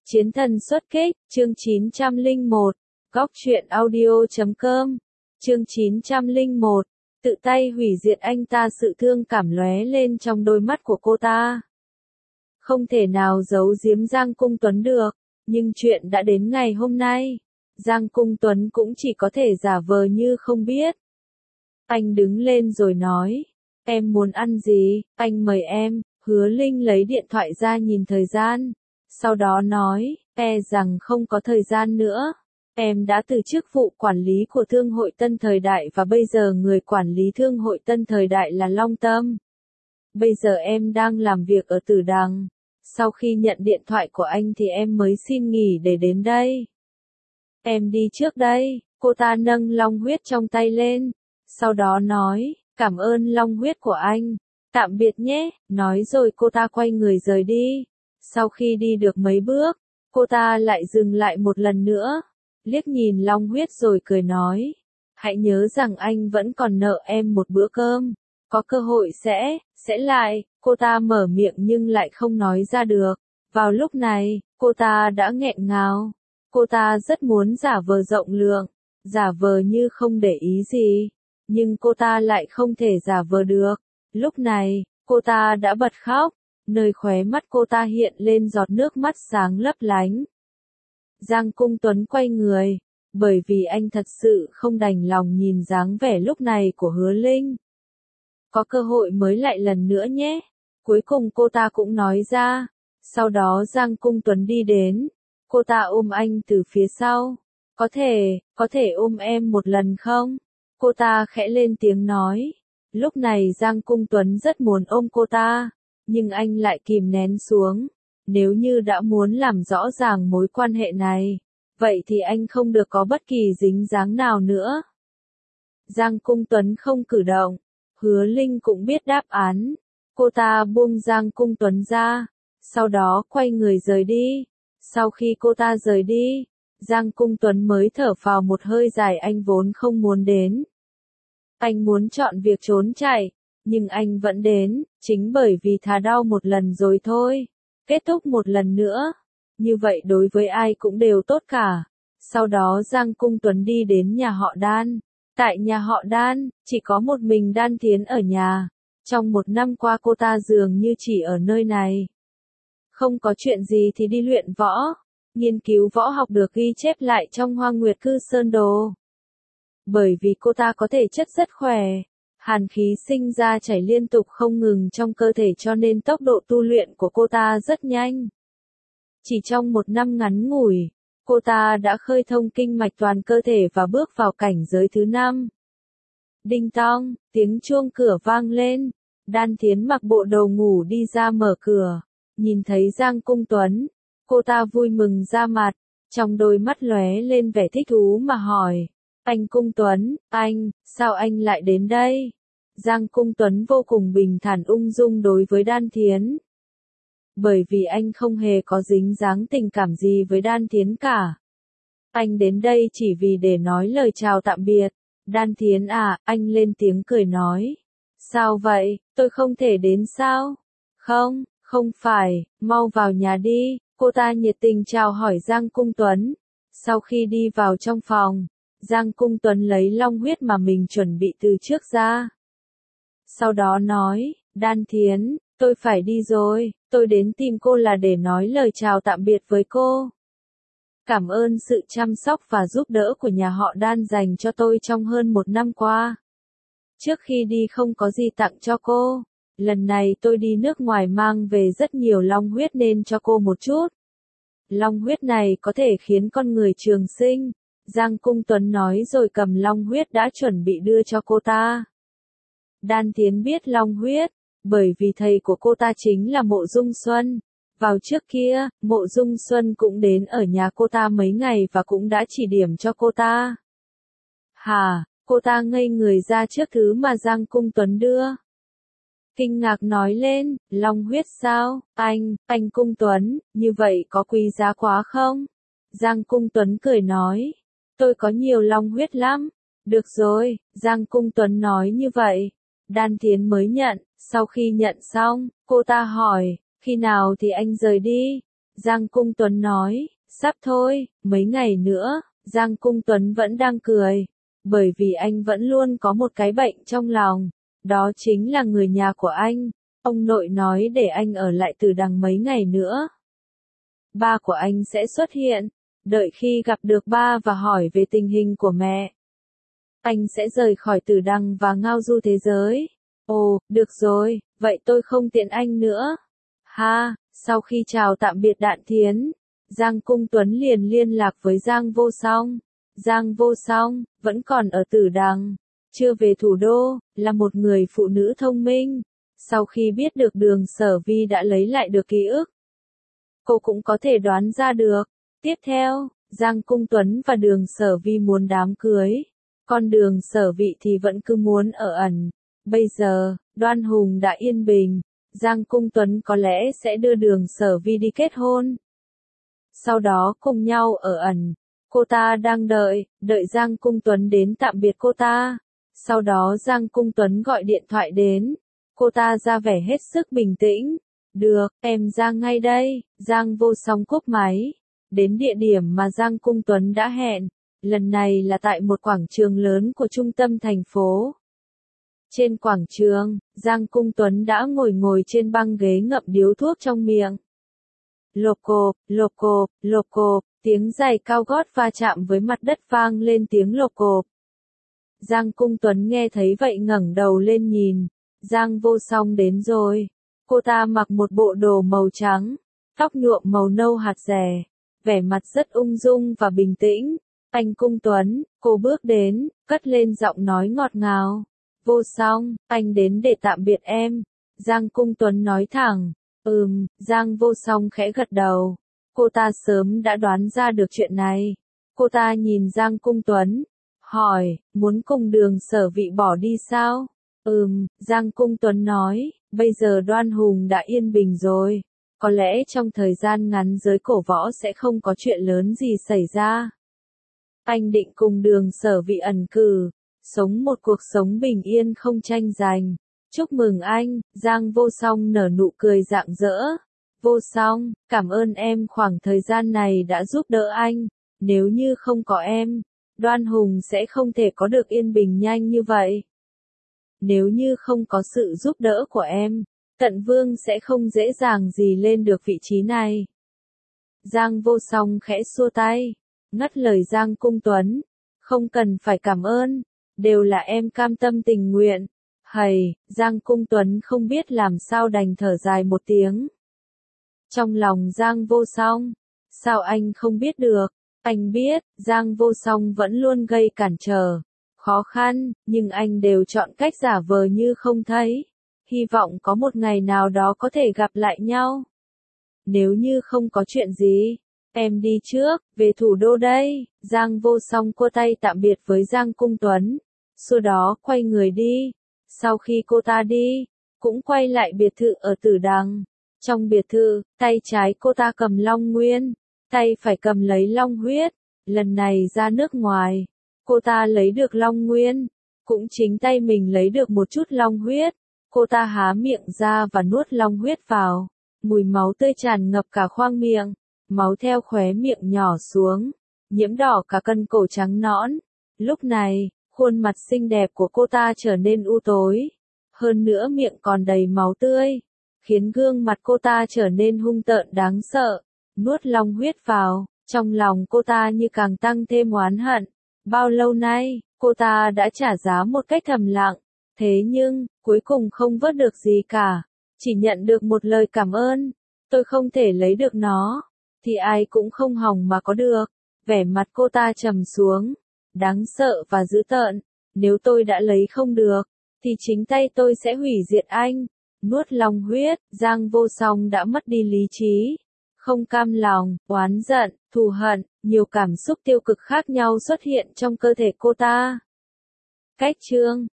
Chiến thần xuất kích, chương 901, góc truyện audio.com, chương 901, tự tay hủy diệt anh ta. Sự thương cảm lóe lên trong đôi mắt của cô ta. Không thể nào giấu giếm Giang Cung Tuấn được, nhưng chuyện đã đến ngày hôm nay, Giang Cung Tuấn cũng chỉ có thể giả vờ như không biết. Anh đứng lên rồi nói, em muốn ăn gì, anh mời em. Hứa Linh lấy điện thoại ra nhìn thời gian, sau đó nói, e rằng không có thời gian nữa. Em đã từ chức vụ quản lý của Thương hội Tân Thời Đại và bây giờ người quản lý Thương hội Tân Thời Đại là Long Tâm. Bây giờ em đang làm việc ở Tử Đằng. Sau khi nhận điện thoại của anh thì em mới xin nghỉ để đến đây. Em đi trước đây. Cô ta nâng long huyết trong tay lên, sau đó nói, cảm ơn long huyết của anh. Tạm biệt nhé, nói rồi cô ta quay người rời đi. Sau khi đi được mấy bước, cô ta lại dừng lại một lần nữa, liếc nhìn long huyết rồi cười nói, hãy nhớ rằng anh vẫn còn nợ em một bữa cơm, có cơ hội sẽ lại. Cô ta mở miệng nhưng lại không nói ra được. Vào lúc này, cô ta đã nghẹn ngào. Cô ta rất muốn giả vờ rộng lượng, giả vờ như không để ý gì, nhưng cô ta lại không thể giả vờ được. Lúc này, cô ta đã bật khóc, nơi khóe mắt cô ta hiện lên giọt nước mắt sáng lấp lánh. Giang Cung Tuấn quay người, bởi vì anh thật sự không đành lòng nhìn dáng vẻ lúc này của Hứa Linh. Có cơ hội mới lại lần nữa nhé. Cuối cùng cô ta cũng nói ra. Sau đó Giang Cung Tuấn đi đến, cô ta ôm anh từ phía sau. Có thể ôm em một lần không? Cô ta khẽ lên tiếng nói. Lúc này Giang Cung Tuấn rất muốn ôm cô ta, nhưng anh lại kìm nén xuống. Nếu như đã muốn làm rõ ràng mối quan hệ này, vậy thì anh không được có bất kỳ dính dáng nào nữa. Giang Cung Tuấn không cử động, Hứa Linh cũng biết đáp án. Cô ta buông Giang Cung Tuấn ra, sau đó quay người rời đi. Sau khi cô ta rời đi, Giang Cung Tuấn mới thở phào một hơi dài. Anh vốn không muốn đến. Anh muốn chọn việc trốn chạy, nhưng anh vẫn đến, chính bởi vì thà đau một lần rồi thôi, kết thúc một lần nữa. Như vậy đối với ai cũng đều tốt cả. Sau đó Giang Cung Tuấn đi đến nhà họ Đan. Tại nhà họ Đan, chỉ có một mình Đan Thiến ở nhà. Trong một năm qua cô ta dường như chỉ ở nơi này. Không có chuyện gì thì đi luyện võ, nghiên cứu võ học được ghi chép lại trong Hoa Nguyệt Cư Sơn Đồ. Bởi vì cô ta có thể chất rất khỏe, hàn khí sinh ra chảy liên tục không ngừng trong cơ thể cho nên tốc độ tu luyện của cô ta rất nhanh. Chỉ trong một năm ngắn ngủi, cô ta đã khơi thông kinh mạch toàn cơ thể và bước vào cảnh giới thứ 5. Đinh tong, tiếng chuông cửa vang lên. Đan Thiến mặc bộ đồ ngủ đi ra mở cửa, nhìn thấy Giang Cung Tuấn, cô ta vui mừng ra mặt, trong đôi mắt lóe lên vẻ thích thú mà hỏi, anh Cung Tuấn, sao anh lại đến đây? Giang Cung Tuấn vô cùng bình thản ung dung đối với Đan Thiến. Bởi vì anh không hề có dính dáng tình cảm gì với Đan Thiến cả. Anh đến đây chỉ vì để nói lời chào tạm biệt. Đan Thiến à, anh lên tiếng cười nói. Sao vậy, tôi không thể đến sao? Không phải, mau vào nhà đi. Cô ta nhiệt tình chào hỏi Giang Cung Tuấn. Sau khi đi vào trong phòng, Giang Cung Tuấn lấy long huyết mà mình chuẩn bị từ trước ra. Sau đó nói, Đan Thiến, tôi phải đi rồi, tôi đến tìm cô là để nói lời chào tạm biệt với cô. Cảm ơn sự chăm sóc và giúp đỡ của nhà họ Đan dành cho tôi trong hơn một năm qua. Trước khi đi không có gì tặng cho cô. Lần này tôi đi nước ngoài mang về rất nhiều long huyết nên cho cô một chút. Long huyết này có thể khiến con người trường sinh. Giang Cung Tuấn nói rồi cầm long huyết đã chuẩn bị đưa cho cô ta. Đan Thiến biết long huyết, bởi vì thầy của cô ta chính là Mộ Dung Xuân. Vào trước kia, Mộ Dung Xuân cũng đến ở nhà cô ta mấy ngày và cũng đã chỉ điểm cho cô ta. Cô ta ngây người ra trước thứ mà Giang Cung Tuấn đưa. Kinh ngạc nói lên, long huyết sao, anh Cung Tuấn, như vậy có quý giá quá không? Giang Cung Tuấn cười nói, tôi có nhiều long huyết lắm. Được rồi, Giang Cung Tuấn nói như vậy. Đan Thiến mới nhận, sau khi nhận xong, cô ta hỏi, khi nào thì anh rời đi? Giang Cung Tuấn nói, sắp thôi, mấy ngày nữa. Giang Cung Tuấn vẫn đang cười, bởi vì anh vẫn luôn có một cái bệnh trong lòng, đó chính là người nhà của anh. Ông nội nói để anh ở lại Tử Đằng mấy ngày nữa. Ba của anh sẽ xuất hiện, đợi khi gặp được ba và hỏi về tình hình của mẹ. Anh sẽ rời khỏi Tử Đằng và ngao du thế giới. Ồ, được rồi, vậy tôi không tiện anh nữa. Ha, sau khi chào tạm biệt Đạn Thiến, Giang Cung Tuấn liền liên lạc với Giang Vô Song. Giang Vô Song, vẫn còn ở Tử Đằng, chưa về thủ đô, là một người phụ nữ thông minh. Sau khi biết được Đường Sở Vi đã lấy lại được ký ức, cô cũng có thể đoán ra được. Tiếp theo, Giang Cung Tuấn và Đường Sở Vi muốn đám cưới, còn Đường Sở Vi thì vẫn cứ muốn ở ẩn. Bây giờ, Đoan Hùng đã yên bình, Giang Cung Tuấn có lẽ sẽ đưa Đường Sở Vi đi kết hôn. Sau đó cùng nhau ở ẩn. Cô ta đang đợi Giang Cung Tuấn đến tạm biệt cô ta. Sau đó Giang Cung Tuấn gọi điện thoại đến. Cô ta ra vẻ hết sức bình tĩnh. Được, em ra ngay đây. Giang Vô Song cúp máy. Đến địa điểm mà Giang Cung Tuấn đã hẹn. Lần này là tại một quảng trường lớn của trung tâm thành phố. Trên quảng trường, Giang Cung Tuấn đã ngồi trên băng ghế ngậm điếu thuốc trong miệng. Lộp cộp, tiếng giày cao gót va chạm với mặt đất vang lên tiếng lộp cộp. Giang Cung Tuấn nghe thấy vậy ngẩng đầu lên nhìn. Giang Vô Song đến rồi. Cô ta mặc một bộ đồ màu trắng, tóc nhuộm màu nâu hạt rẻ, vẻ mặt rất ung dung và bình tĩnh. Anh Cung Tuấn, cô bước đến, cất lên giọng nói ngọt ngào. Vô Song, anh đến để tạm biệt em. Giang Cung Tuấn nói thẳng. Giang Vô Song khẽ gật đầu. Cô ta sớm đã đoán ra được chuyện này. Cô ta nhìn Giang Cung Tuấn, hỏi, muốn cùng Đường Sở Vi bỏ đi sao? Giang Cung Tuấn nói, bây giờ Đoan Hùng đã yên bình rồi. Có lẽ trong thời gian ngắn giới cổ võ sẽ không có chuyện lớn gì xảy ra. Anh định cùng Đường Sở Vi ẩn cư, sống một cuộc sống bình yên không tranh giành. Chúc mừng anh. Giang Vô Song nở nụ cười rạng rỡ. Vô Song, cảm ơn em khoảng thời gian này đã giúp đỡ anh. Nếu như không có em, Đoan Hùng sẽ không thể có được yên bình nhanh như vậy. Nếu như không có sự giúp đỡ của em, Tận Vương sẽ không dễ dàng gì lên được vị trí này. Giang Vô Song khẽ xua tay, ngắt lời Giang Cung Tuấn. Không cần phải cảm ơn, đều là em cam tâm tình nguyện. Hầy, Giang Cung Tuấn không biết làm sao đành thở dài một tiếng. Trong lòng Giang Vô Song, sao anh không biết được? Anh biết, Giang Vô Song vẫn luôn gây cản trở, khó khăn, nhưng anh đều chọn cách giả vờ như không thấy. Hy vọng có một ngày nào đó có thể gặp lại nhau. Nếu như không có chuyện gì, em đi trước, về thủ đô đây. Giang Vô Song cua tay tạm biệt với Giang Cung Tuấn, sau đó quay người đi. Sau khi cô ta đi, cũng quay lại biệt thự ở Tử Đằng. Trong biệt thự, tay trái cô ta cầm Long Nguyên, tay phải cầm lấy Long Huyết. Lần này ra nước ngoài, cô ta lấy được Long Nguyên, cũng chính tay mình lấy được một chút Long Huyết. Cô ta há miệng ra và nuốt Long Huyết vào. Mùi máu tươi tràn ngập cả khoang miệng, máu theo khóe miệng nhỏ xuống, nhiễm đỏ cả cân cổ trắng nõn. Lúc này, khuôn mặt xinh đẹp của cô ta trở nên u tối, hơn nữa miệng còn đầy máu tươi, khiến gương mặt cô ta trở nên hung tợn đáng sợ. Nuốt Long Huyết vào, trong lòng cô ta như càng tăng thêm oán hận. Bao lâu nay, cô ta đã trả giá một cách thầm lặng, thế nhưng, cuối cùng không vớt được gì cả, chỉ nhận được một lời cảm ơn. Tôi không thể lấy được nó, thì ai cũng không hòng mà có được. Vẻ mặt cô ta trầm xuống, đáng sợ và dữ tợn. Nếu tôi đã lấy không được, thì chính tay tôi sẽ hủy diệt anh. Nuốt Long Huyết, Giang Vô Song đã mất đi lý trí. Không cam lòng, oán giận, thù hận, nhiều cảm xúc tiêu cực khác nhau xuất hiện trong cơ thể cô ta. Cách chương